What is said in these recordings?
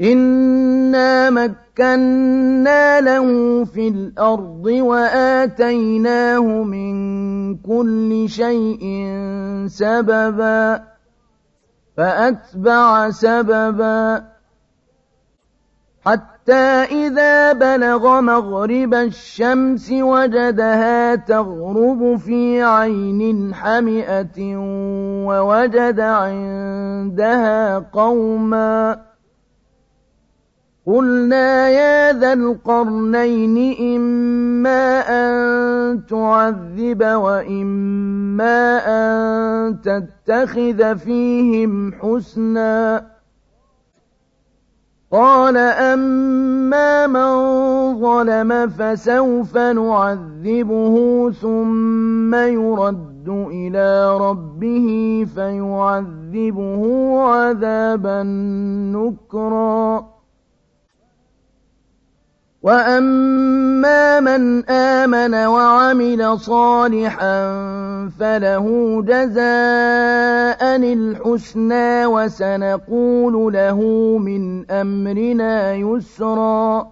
إِنَّا مَكَّنَّا لَهُ فِي الْأَرْضِ وَآتَيْنَاهُ مِن كُلِّ شَيْءٍ سَبَبًا فَأَتْبَعَ سَبَبًا حَتَّىٰ إِذَا بَلَغَ مَغْرِبَ الشَّمْسِ وَجَدَهَا تَغْرُبُ فِي عَيْنٍ حَمِئَةٍ وَوَجَدَ عِندَهَا قَوْمًا قُلْنَا يَا ذَا الْقَرْنَيْنِ إِمَّا أَن تُعَذِّبَ وَإِمَّا أَن تَتَّخِذَ فِيهِمْ حُسْنًا قَالَ أَمَّا مَن ظَلَمَ فَسَوْفَ نُعَذِّبُهُ ثُمَّ يُرَدُّ إِلَىٰ رَبِّهِ فَيُعَذِّبُهُ عَذَابًا نُّكْرًا وَأَمَّا مَنْ آمَنَ وَعَمِلَ صَالِحًا فَلَهُ جَزَاءً الْحُسْنَىٰ وَسَنَقُولُ لَهُ مِنْ أَمْرِنَا يُسْرًا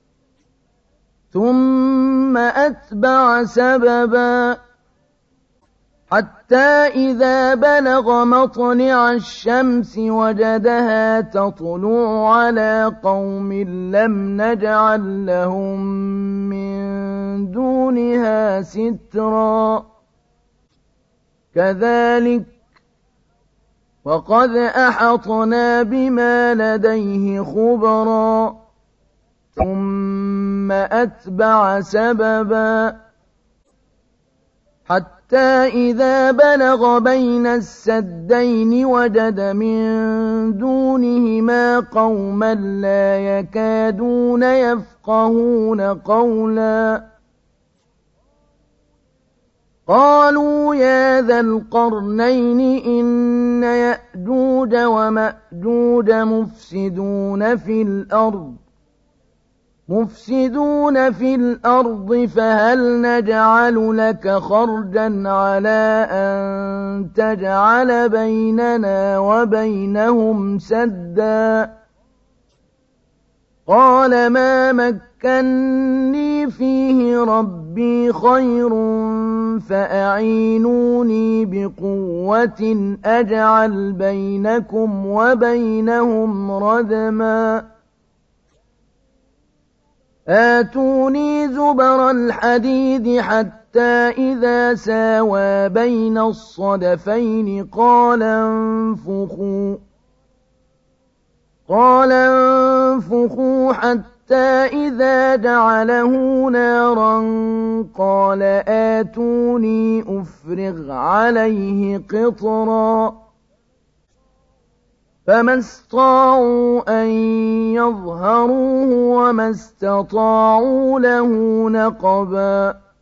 ثُمَّ أَتْبَعَ سَبَبًا حَتَّىٰ إِذَا بَلَغَ مَطْلِعَ الشَّمْسِ وَجَدَهَا تَطْلُعُ عَلَىٰ قَوْمٍ لَّمْ نَجْعَل لَّهُم مِّن دُونِهَا سِتْرًا كَذَٰلِكَ وَقَدْ أَحَطْنَا بِمَا لَدَيْهِ خُبْرًا ثُمَّ أَتْبَعَ سَبَبًا حَتَّىٰ إِذَا بَلَغَ بَيْنَ السَّدَّيْنِ وَجَدَ مِن دُونِهِمَا قَوْمًا لَّا يَكَادُونَ يَفْقَهُونَ قَوْلًا قَالُوا يَا ذَا الْقَرْنَيْنِ إِنَّ يَأْجُوجَ وَمَأْجُوجَ مُفْسِدُونَ فِي الْأَرْضِ فَهَلْ نَجْعَلُ لَكَ خَرْجًا عَلَىٰ أَن تَجْعَلَ بَيْنَنَا وَبَيْنَهُمْ سَدًّا قَالَ مَا مَكَّنِّي فِيهِ رَبِّي خَيْرٌ فَأَعِينُونِي بِقُوَّةٍ أَجْعَلْ بَيْنَكُمْ وَبَيْنَهُمْ رَدْمًا آتوني زبر الحديد حتى إذا ساوى بين الصدفين قال انفخوا حتى إذا جعله نارا قال آتوني أفرغ عليه قطرا فما استطاعوا أن يظهروه وما استطاعوا له نقبا